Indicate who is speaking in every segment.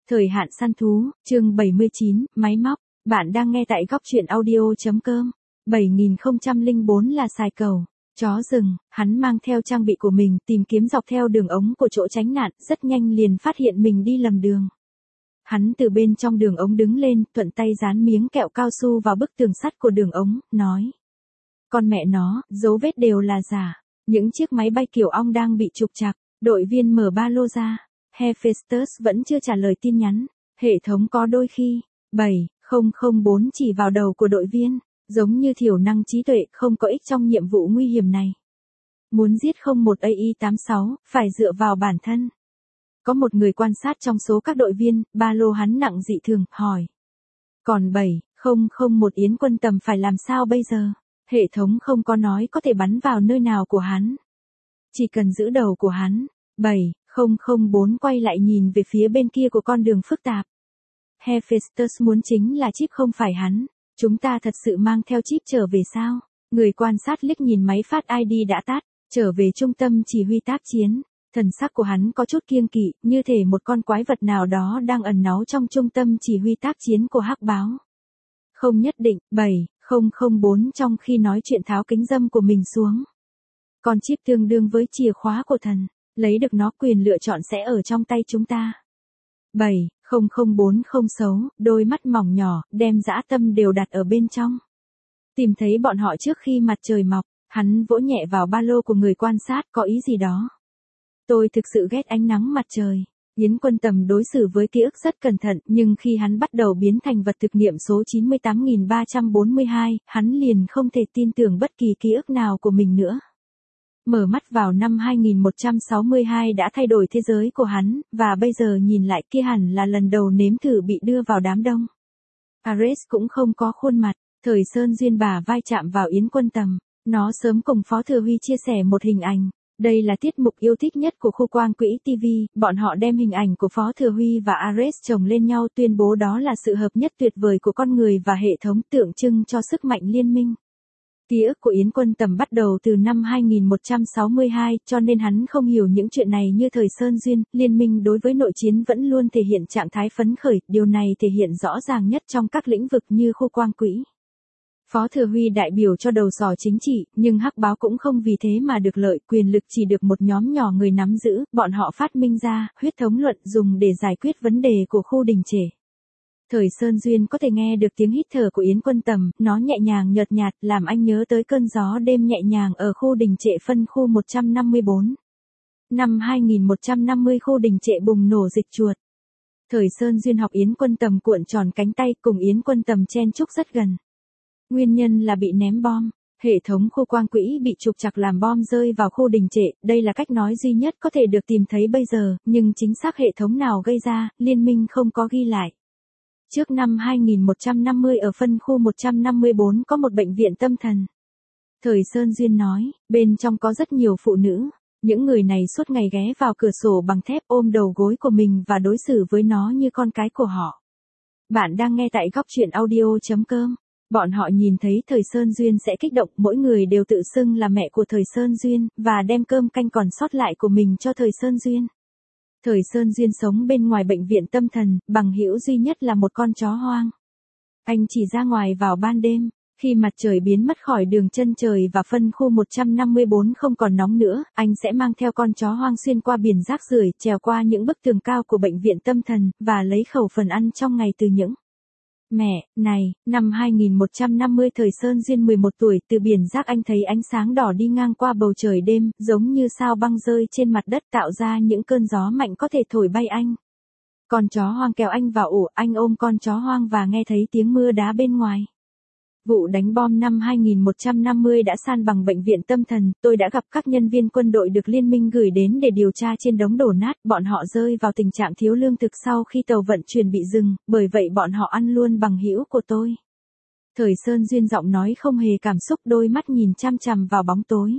Speaker 1: Thời hạn săn thú, chương 79, máy móc. Bạn đang nghe tại góc truyện audio.com. 7004 là xài cầu. Chó rừng, hắn mang theo trang bị của mình tìm kiếm dọc theo đường ống của chỗ tránh nạn, rất nhanh liền phát hiện mình đi lầm đường. Hắn từ bên trong đường ống đứng lên, thuận tay dán miếng kẹo cao su vào bức tường sắt của đường ống, nói. Con mẹ nó, dấu vết đều là giả. Những chiếc máy bay kiểu ong đang bị trục trặc. Đội viên mở ba lô ra. Hephaestus vẫn chưa trả lời tin nhắn. Hệ thống có đôi khi, 7004 chỉ vào đầu của đội viên, giống như thiểu năng trí tuệ không có ích trong nhiệm vụ nguy hiểm này. Muốn giết 01 AI86, phải dựa vào bản thân. Có một người quan sát trong số các đội viên, ba lô hắn nặng dị thường, hỏi. Còn 7001 Yến Quân Tầm phải làm sao bây giờ? Hệ thống không có nói có thể bắn vào nơi nào của hắn. Chỉ cần giữ đầu của hắn. 7004 quay lại nhìn về phía bên kia của con đường phức tạp. Hephaestus muốn chính là chip không phải hắn. Chúng ta thật sự mang theo chip trở về sao? Người quan sát liếc nhìn máy phát ID đã tắt, trở về trung tâm chỉ huy tác chiến. Thần sắc của hắn có chút kiêng kỵ, như thể một con quái vật nào đó đang ẩn náu trong trung tâm chỉ huy tác chiến của Hắc Báo. Không nhất định, 7004 trong khi nói chuyện tháo kính râm của mình xuống. Con chip tương đương với chìa khóa của thần, lấy được nó quyền lựa chọn sẽ ở trong tay chúng ta. 7004 không xấu, đôi mắt mỏng nhỏ, đem dã tâm đều đặt ở bên trong. Tìm thấy bọn họ trước khi mặt trời mọc, hắn vỗ nhẹ vào ba lô của người quan sát, có ý gì đó. Tôi thực sự ghét ánh nắng mặt trời. Yến Quân Tầm đối xử với ký ức rất cẩn thận, nhưng khi hắn bắt đầu biến thành vật thực nghiệm số 98342, hắn liền không thể tin tưởng bất kỳ ký ức nào của mình nữa. Mở mắt vào năm 2162 đã thay đổi thế giới của hắn, và bây giờ nhìn lại kia hẳn là lần đầu nếm thử bị đưa vào đám đông. Ares cũng không có khuôn mặt, Thời Sơn Duyên bả vai chạm vào Yến Quân Tầm, nó sớm cùng Phó Thừa Huy chia sẻ một hình ảnh. Đây là tiết mục yêu thích nhất của khu Quang Quỹ TV, bọn họ đem hình ảnh của Phó Thừa Huy và Ares chồng lên nhau tuyên bố đó là sự hợp nhất tuyệt vời của con người và hệ thống tượng trưng cho sức mạnh liên minh. Ký ức của Yến Quân Tầm bắt đầu từ năm 2162, cho nên hắn không hiểu những chuyện này như Thời Sơn Duyên, liên minh đối với nội chiến vẫn luôn thể hiện trạng thái phấn khởi, điều này thể hiện rõ ràng nhất trong các lĩnh vực như khu Quang Quỹ. Phó Thừa Huy đại biểu cho đầu sỏ chính trị, nhưng Hắc Báo cũng không vì thế mà được lợi, quyền lực chỉ được một nhóm nhỏ người nắm giữ, bọn họ phát minh ra, huyết thống luận dùng để giải quyết vấn đề của khu đình trệ. Thời Sơn Duyên có thể nghe được tiếng hít thở của Yến Quân Tầm, nó nhẹ nhàng nhợt nhạt, làm anh nhớ tới cơn gió đêm nhẹ nhàng ở khu đình trệ phân khu 154. Năm 2150 khu đình trệ bùng nổ dịch chuột. Thời Sơn Duyên học Yến Quân Tầm cuộn tròn cánh tay cùng Yến Quân Tầm chen chúc rất gần. Nguyên nhân là bị ném bom. Hệ thống khu Quang Quỹ bị trục trặc làm bom rơi vào khu đình trệ, đây là cách nói duy nhất có thể được tìm thấy bây giờ, nhưng chính xác hệ thống nào gây ra, liên minh không có ghi lại. Trước năm 2150 ở phân khu 154 có một bệnh viện tâm thần. Thời Sơn Duyên nói, bên trong có rất nhiều phụ nữ. Những người này suốt ngày ghé vào cửa sổ bằng thép ôm đầu gối của mình và đối xử với nó như con cái của họ. Bạn đang nghe tại góc truyện audio.com. Bọn họ nhìn thấy Thời Sơn Duyên sẽ kích động, mỗi người đều tự xưng là mẹ của Thời Sơn Duyên, và đem cơm canh còn sót lại của mình cho Thời Sơn Duyên. Thời Sơn Duyên sống bên ngoài bệnh viện tâm thần, bằng hữu duy nhất là một con chó hoang. Anh chỉ ra ngoài vào ban đêm, khi mặt trời biến mất khỏi đường chân trời và phân khu 154 không còn nóng nữa, anh sẽ mang theo con chó hoang xuyên qua biển rác rưởi, trèo qua những bức tường cao của bệnh viện tâm thần, và lấy khẩu phần ăn trong ngày từ những mẹ này. Năm 2150 Thời Sơn Duyên 11 tuổi, từ biển rác anh thấy ánh sáng đỏ đi ngang qua bầu trời đêm, giống như sao băng rơi trên mặt đất tạo ra những cơn gió mạnh có thể thổi bay anh. Con chó hoang kéo anh vào ổ, anh ôm con chó hoang và nghe thấy tiếng mưa đá bên ngoài. Vụ đánh bom năm 2150 đã san bằng bệnh viện tâm thần, tôi đã gặp các nhân viên quân đội được liên minh gửi đến để điều tra trên đống đổ nát, bọn họ rơi vào tình trạng thiếu lương thực sau khi tàu vận chuyển bị dừng, bởi vậy bọn họ ăn luôn bằng hữu của tôi. Thời Sơn Duyên giọng nói không hề cảm xúc, đôi mắt nhìn chăm chằm vào bóng tối.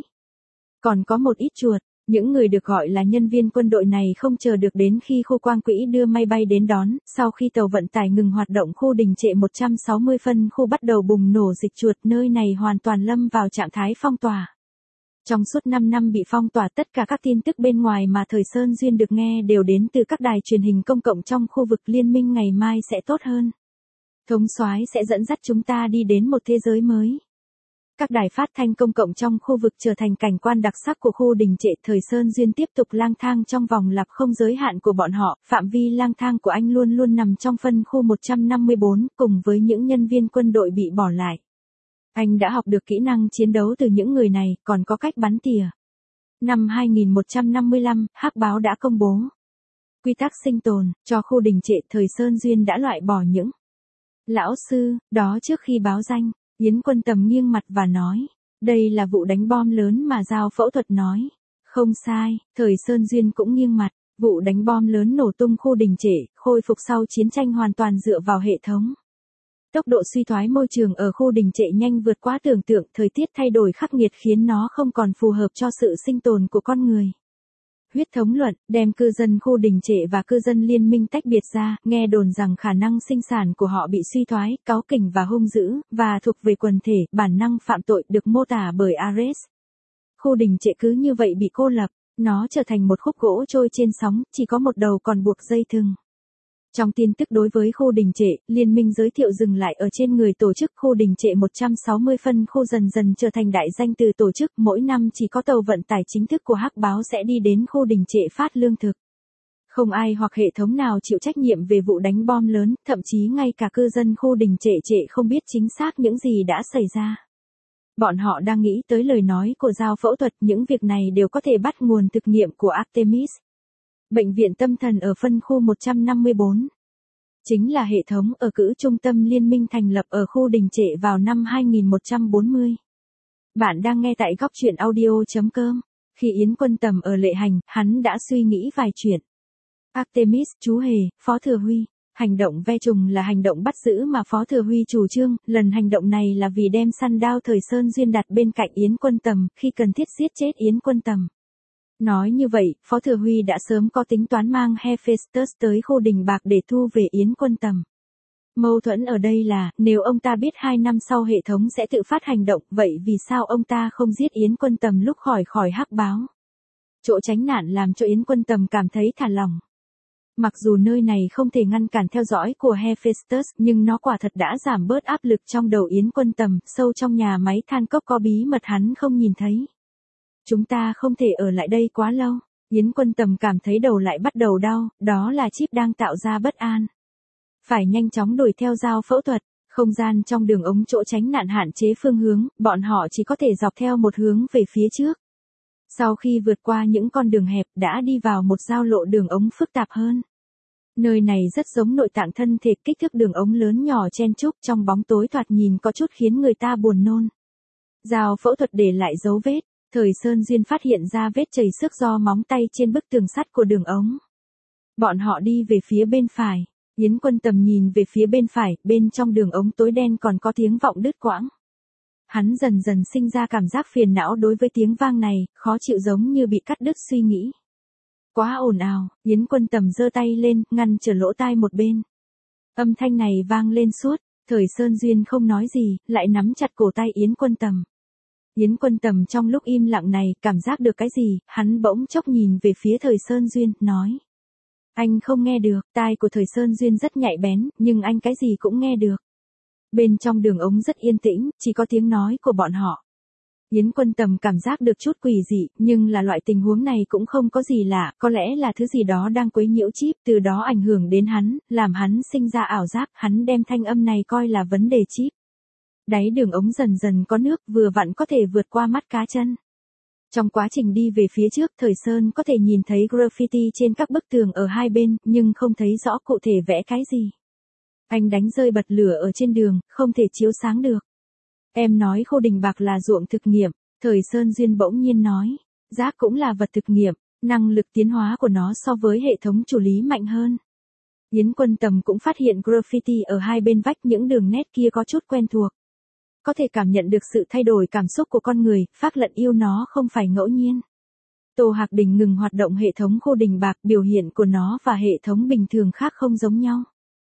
Speaker 1: Còn có một ít chuột. Những người được gọi là nhân viên quân đội này không chờ được đến khi khu Quang Quỹ đưa máy bay đến đón, sau khi tàu vận tải ngừng hoạt động khu đình trệ 160 phân khu bắt đầu bùng nổ dịch chuột, nơi này hoàn toàn lâm vào trạng thái phong tỏa. Trong suốt 5 năm bị phong tỏa, tất cả các tin tức bên ngoài mà Thời Sơn Duyên được nghe đều đến từ các đài truyền hình công cộng trong khu vực liên minh. Ngày mai sẽ tốt hơn. Thống soái sẽ dẫn dắt chúng ta đi đến một thế giới mới. Các đài phát thanh công cộng trong khu vực trở thành cảnh quan đặc sắc của khu đình trệ. Thời Sơn Duyên tiếp tục lang thang trong vòng lặp không giới hạn của bọn họ. Phạm vi lang thang của anh luôn luôn nằm trong phân khu 154, cùng với những nhân viên quân đội bị bỏ lại. Anh đã học được kỹ năng chiến đấu từ những người này, còn có cách bắn tỉa. Năm 2155, Hắc Báo đã công bố quy tắc sinh tồn cho khu đình trệ. Thời Sơn Duyên đã loại bỏ những lão sư đó trước khi báo danh. Yến Quân Tầm nghiêng mặt và nói, đây là vụ đánh bom lớn mà Giao Phẫu Thuật nói. Không sai. Thời Sơn Duyên cũng nghiêng mặt. Vụ đánh bom lớn nổ tung khu đình trệ, khôi phục sau chiến tranh hoàn toàn dựa vào hệ thống. Tốc độ suy thoái môi trường ở khu đình trệ nhanh vượt quá tưởng tượng, thời tiết thay đổi khắc nghiệt khiến nó không còn phù hợp cho sự sinh tồn của con người. Huyết thống luận, đem cư dân khu đình trệ và cư dân liên minh tách biệt ra, nghe đồn rằng khả năng sinh sản của họ bị suy thoái, cáu kỉnh và hung dữ, và thuộc về quần thể, bản năng phạm tội được mô tả bởi Ares. Khu đình trệ cứ như vậy bị cô lập, nó trở thành một khúc gỗ trôi trên sóng, chỉ có một đầu còn buộc dây thừng. Trong tin tức đối với khu đình trệ, liên minh giới thiệu dừng lại ở trên người tổ chức khu đình trệ 160 phân khu dần dần trở thành đại danh từ tổ chức. Mỗi năm chỉ có tàu vận tải chính thức của Hắc Báo sẽ đi đến khu đình trệ phát lương thực. Không ai hoặc hệ thống nào chịu trách nhiệm về vụ đánh bom lớn, thậm chí ngay cả cư dân khu đình trệ không biết chính xác những gì đã xảy ra. Bọn họ đang nghĩ tới lời nói của Giao Phẫu Thuật, những việc này đều có thể bắt nguồn thực nghiệm của Artemis. Bệnh viện tâm thần ở phân khu 154. Chính là hệ thống ở cữ trung tâm liên minh thành lập ở khu đình trệ vào năm 2140. Bạn đang nghe tại góc truyện audio.com. Khi Yến Quân Tầm ở Lệ Hành, hắn đã suy nghĩ vài chuyện. Artemis, chú hề, Phó Thừa Huy. Hành động ve trùng là hành động bắt giữ mà Phó Thừa Huy chủ trương, lần hành động này là vì đem săn đao Thời Sơn Duyên đặt bên cạnh Yến Quân Tầm, khi cần thiết giết chết Yến Quân Tầm. Nói như vậy, Phó Thừa Huy đã sớm có tính toán mang Hephaestus tới khu đình bạc để thu về Yến Quân Tầm. Mâu thuẫn ở đây là, nếu ông ta biết 2 năm sau hệ thống sẽ tự phát hành động, vậy vì sao ông ta không giết Yến Quân Tầm lúc khỏi Hắc Báo? Chỗ tránh nạn làm cho Yến Quân Tầm cảm thấy thả lỏng. Mặc dù nơi này không thể ngăn cản theo dõi của Hephaestus, nhưng nó quả thật đã giảm bớt áp lực trong đầu Yến Quân Tầm. Sâu trong nhà máy than cốc có bí mật hắn không nhìn thấy. Chúng ta không thể ở lại đây quá lâu. Yến Quân Tầm cảm thấy đầu lại bắt đầu đau, đó là chip đang tạo ra bất an. Phải nhanh chóng đuổi theo Giao Phẫu Thuật. Không gian trong đường ống chỗ tránh nạn hạn chế phương hướng, bọn họ chỉ có thể dọc theo một hướng về phía trước. Sau khi vượt qua những con đường hẹp, đã đi vào một giao lộ đường ống phức tạp hơn. Nơi này rất giống nội tạng thân thể, kích thước đường ống lớn nhỏ chen chúc trong bóng tối thoạt nhìn có chút khiến người ta buồn nôn. Giao Phẫu Thuật để lại dấu vết. Thời Sơn Duyên phát hiện ra vết chảy xước do móng tay trên bức tường sắt của đường ống. Bọn họ đi về phía bên phải. Yến Quân Tầm nhìn về phía bên phải, bên trong đường ống tối đen còn có tiếng vọng đứt quãng. Hắn dần dần sinh ra cảm giác phiền não đối với tiếng vang này, khó chịu giống như bị cắt đứt suy nghĩ. Quá ồn ào, Yến Quân Tầm giơ tay lên, ngăn trở lỗ tai một bên. Âm thanh này vang lên suốt, Thời Sơn Duyên không nói gì, lại nắm chặt cổ tay Yến Quân Tầm. Yến Quân Tầm trong lúc im lặng này, cảm giác được cái gì, hắn bỗng chốc nhìn về phía Thời Sơn Duyên, nói. Anh không nghe được, tai của Thời Sơn Duyên rất nhạy bén, nhưng anh cái gì cũng nghe được. Bên trong đường ống rất yên tĩnh, chỉ có tiếng nói của bọn họ. Yến Quân Tầm cảm giác được chút quỷ dị, nhưng là loại tình huống này cũng không có gì lạ, có lẽ là thứ gì đó đang quấy nhiễu chip, từ đó ảnh hưởng đến hắn, làm hắn sinh ra ảo giác, hắn đem thanh âm này coi là vấn đề chip. Đáy đường ống dần dần có nước, vừa vặn có thể vượt qua mắt cá chân. Trong quá trình đi về phía trước, Thời Sơn có thể nhìn thấy graffiti trên các bức tường ở hai bên, nhưng không thấy rõ cụ thể vẽ cái gì. Anh đánh rơi bật lửa ở trên đường, không thể chiếu sáng được. Em nói khu đình bạc là ruộng thực nghiệm, Thời Sơn Duyên bỗng nhiên nói. Rác cũng là vật thực nghiệm, năng lực tiến hóa của nó so với hệ thống chủ lý mạnh hơn. Yến Quân Tầm cũng phát hiện graffiti ở hai bên vách, những đường nét kia có chút quen thuộc. Có thể cảm nhận được sự thay đổi cảm xúc của con người, Phác Lận yêu nó không phải ngẫu nhiên. Tô Hạc Đình ngừng hoạt động hệ thống khu đình bạc, biểu hiện của nó và hệ thống bình thường khác không giống nhau.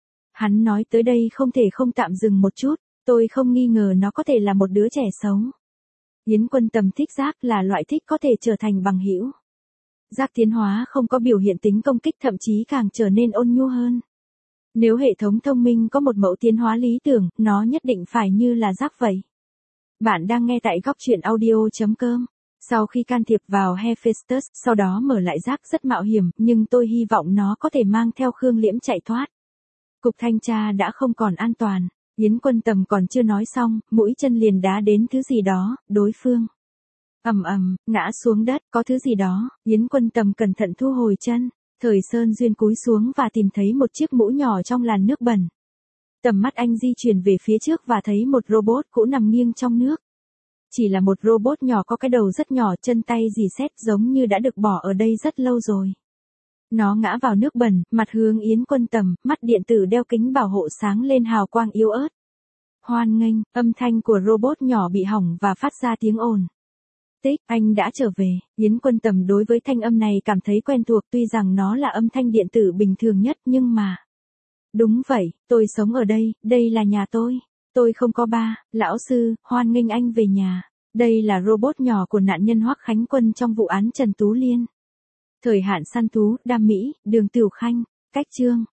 Speaker 1: Hắn nói tới đây không thể không tạm dừng một chút, tôi không nghi ngờ nó có thể là một đứa trẻ xấu. Yến Quân Tầm thích Giác là loại thích có thể trở thành bằng hữu. Giác tiến hóa không có biểu hiện tính công kích, thậm chí càng trở nên ôn nhu hơn. Nếu hệ thống thông minh có một mẫu tiến hóa lý tưởng, nó nhất định phải như là Giác vậy. Bạn đang nghe tại góc truyện audio.com. Sau khi can thiệp vào Hephaestus, sau đó mở lại Giác rất mạo hiểm, nhưng tôi hy vọng nó có thể mang theo Khương Liễm chạy thoát. Cục thanh tra đã không còn an toàn. Yến Quân Tầm còn chưa nói xong, mũi chân liền đá đến thứ gì đó, đối phương ầm ầm ngã xuống đất, có thứ gì đó. Yến Quân Tầm cẩn thận thu hồi chân. Thời Sơn Duyên cúi xuống và tìm thấy một chiếc mũ nhỏ trong làn nước bẩn. Tầm mắt anh di chuyển về phía trước và thấy một robot cũ nằm nghiêng trong nước. Chỉ là một robot nhỏ có cái đầu rất nhỏ, chân tay rỉ sét, giống như đã được bỏ ở đây rất lâu rồi. Nó ngã vào nước bẩn, mặt hướng Yến Quân Tầm, mắt điện tử đeo kính bảo hộ sáng lên hào quang yếu ớt. Hoan nghênh, âm thanh của robot nhỏ bị hỏng và phát ra tiếng ồn. Tích, anh đã trở về. Yến Quân Tầm đối với thanh âm này cảm thấy quen thuộc, tuy rằng nó là âm thanh điện tử bình thường nhất nhưng mà... Đúng vậy, tôi sống ở đây, đây là nhà tôi. Tôi không có ba, lão sư, hoan nghênh anh về nhà. Đây là robot nhỏ của nạn nhân Hoắc Khánh Quân trong vụ án Trần Tú Liên. Thời hạn săn thú, Đam Mỹ, Đường Tiểu Khanh, cách chương.